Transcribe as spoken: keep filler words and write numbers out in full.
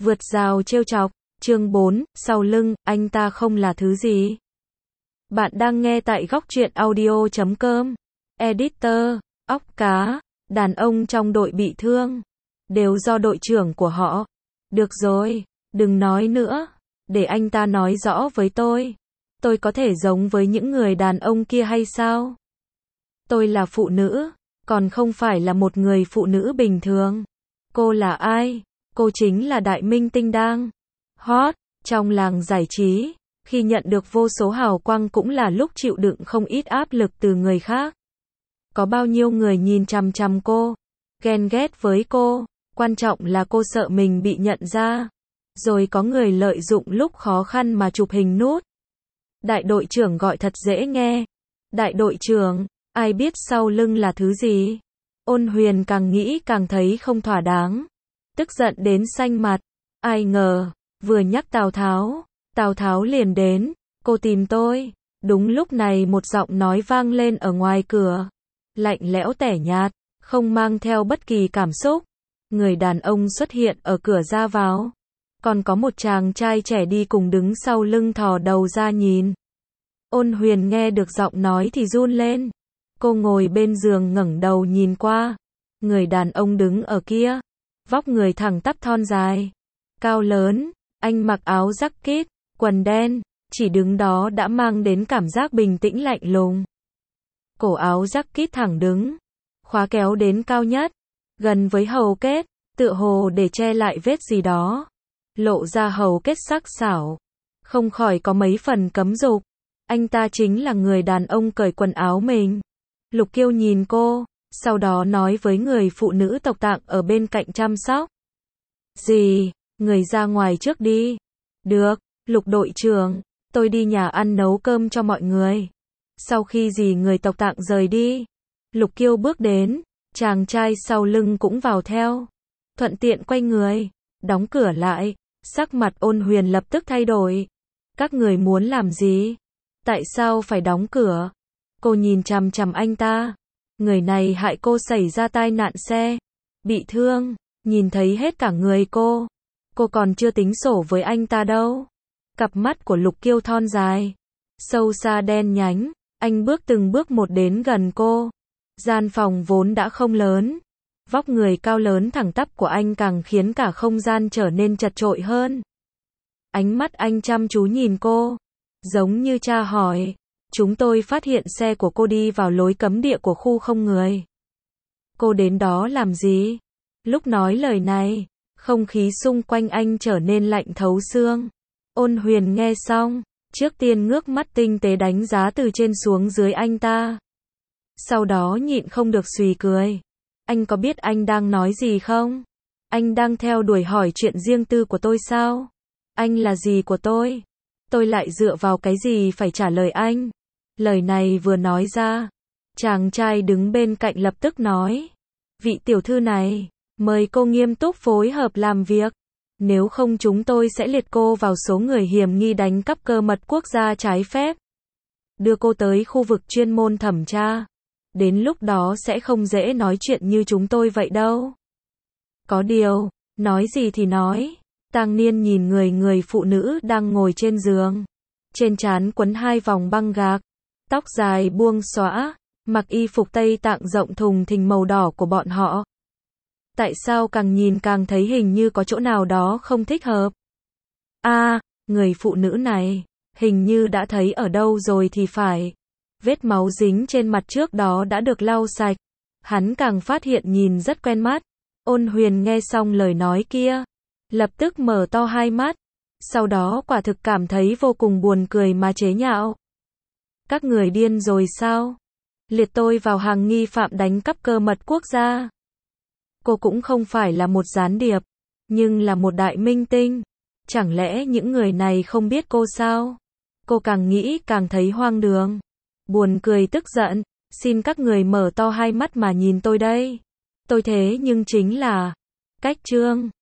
Vượt rào trêu chọc, chương bốn, sau lưng, anh ta không là thứ gì. Bạn đang nghe tại góc truyện audio chấm com. Editor, óc cá, đàn ông trong đội bị thương. Đều do đội trưởng của họ. Được rồi, đừng nói nữa. Để anh ta nói rõ với tôi. Tôi có thể giống với những người đàn ông kia hay sao? Tôi là phụ nữ, còn không phải là một người phụ nữ bình thường. Cô là ai? Cô chính là đại minh tinh đang hot trong làng giải trí. Khi nhận được vô số hào quang cũng là lúc chịu đựng không ít áp lực từ người khác. Có bao nhiêu người nhìn chằm chằm cô, ghen ghét với cô, quan trọng là cô sợ mình bị nhận ra. Rồi có người lợi dụng lúc khó khăn mà chụp hình nút. Đại đội trưởng gọi thật dễ nghe. Đại đội trưởng, ai biết sau lưng là thứ gì? Ôn Huyền càng nghĩ càng thấy không thỏa đáng. Tức giận đến xanh mặt. Ai ngờ, vừa nhắc Tào Tháo, Tào Tháo liền đến. Cô tìm tôi. Đúng lúc này một giọng nói vang lên ở ngoài cửa. Lạnh lẽo tẻ nhạt, không mang theo bất kỳ cảm xúc. Người đàn ông xuất hiện ở cửa ra vào. Còn có một chàng trai trẻ đi cùng đứng sau lưng thò đầu ra nhìn. Ôn Huyền nghe được giọng nói thì run lên. Cô ngồi bên giường ngẩng đầu nhìn qua. Người đàn ông đứng ở kia. Vóc người thẳng tắp thon dài. Cao lớn. Anh mặc áo jacket, quần đen. Chỉ đứng đó đã mang đến cảm giác bình tĩnh lạnh lùng. Cổ áo jacket thẳng đứng. Khóa kéo đến cao nhất. Gần với hầu kết. Tựa hồ để che lại vết gì đó. Lộ ra hầu kết sắc sảo. Không khỏi có mấy phần cấm dục. Anh ta chính là người đàn ông cởi quần áo mình. Lục Kiêu nhìn cô, sau đó nói với người phụ nữ tộc Tạng ở bên cạnh chăm sóc. Gì, người ra ngoài trước đi. Được, Lục đội trưởng, tôi đi nhà ăn nấu cơm cho mọi người. Sau khi dì người tộc Tạng rời đi, Lục Kiêu bước đến, chàng trai sau lưng cũng vào theo. Thuận tiện quay người, đóng cửa lại, sắc mặt Ôn Huyền lập tức thay đổi. Các người muốn làm gì? Tại sao phải đóng cửa? Cô nhìn chằm chằm anh ta. Người này hại cô xảy ra tai nạn xe. Bị thương. Nhìn thấy hết cả người cô. Cô còn chưa tính sổ với anh ta đâu. Cặp mắt của Lục Kiêu thon dài. Sâu xa đen nhánh. Anh bước từng bước một đến gần cô. Gian phòng vốn đã không lớn. Vóc người cao lớn thẳng tắp của anh càng khiến cả không gian trở nên chật chội hơn. Ánh mắt anh chăm chú nhìn cô. Giống như tra hỏi. Chúng tôi phát hiện xe của cô đi vào lối cấm địa của khu không người. Cô đến đó làm gì? Lúc nói lời này, không khí xung quanh anh trở nên lạnh thấu xương. Ôn Huyền nghe xong, trước tiên ngước mắt tinh tế đánh giá từ trên xuống dưới anh ta. Sau đó nhịn không được xùy cười. Anh có biết anh đang nói gì không? Anh đang theo đuổi hỏi chuyện riêng tư của tôi sao? Anh là gì của tôi? Tôi lại dựa vào cái gì phải trả lời anh? Lời này vừa nói ra, chàng trai đứng bên cạnh lập tức nói. Vị tiểu thư này, mời cô nghiêm túc phối hợp làm việc. Nếu không chúng tôi sẽ liệt cô vào số người hiểm nghi đánh cắp cơ mật quốc gia trái phép. Đưa cô tới khu vực chuyên môn thẩm tra. Đến lúc đó sẽ không dễ nói chuyện như chúng tôi vậy đâu. Có điều, nói gì thì nói. Tang Niên nhìn người người phụ nữ đang ngồi trên giường. Trên trán quấn hai vòng băng gạc. Tóc dài buông xõa. Mặc y phục Tây Tạng rộng thùng thình màu đỏ của bọn họ. Tại sao càng nhìn càng thấy hình như có chỗ nào đó không thích hợp? A, à, người phụ nữ này, hình như đã thấy ở đâu rồi thì phải. Vết máu dính trên mặt trước đó đã được lau sạch. Hắn càng phát hiện nhìn rất quen mắt. Ôn Huyền nghe xong lời nói kia. Lập tức mở to hai mắt. Sau đó quả thực cảm thấy vô cùng buồn cười mà chế nhạo. Các người điên rồi sao? Liệt tôi vào hàng nghi phạm đánh cắp cơ mật quốc gia. Cô cũng không phải là một gián điệp. Nhưng là một đại minh tinh. Chẳng lẽ những người này không biết cô sao? Cô càng nghĩ càng thấy hoang đường. Buồn cười tức giận. Xin các người mở to hai mắt mà nhìn tôi đây. Tôi thế nhưng chính là cách Trương.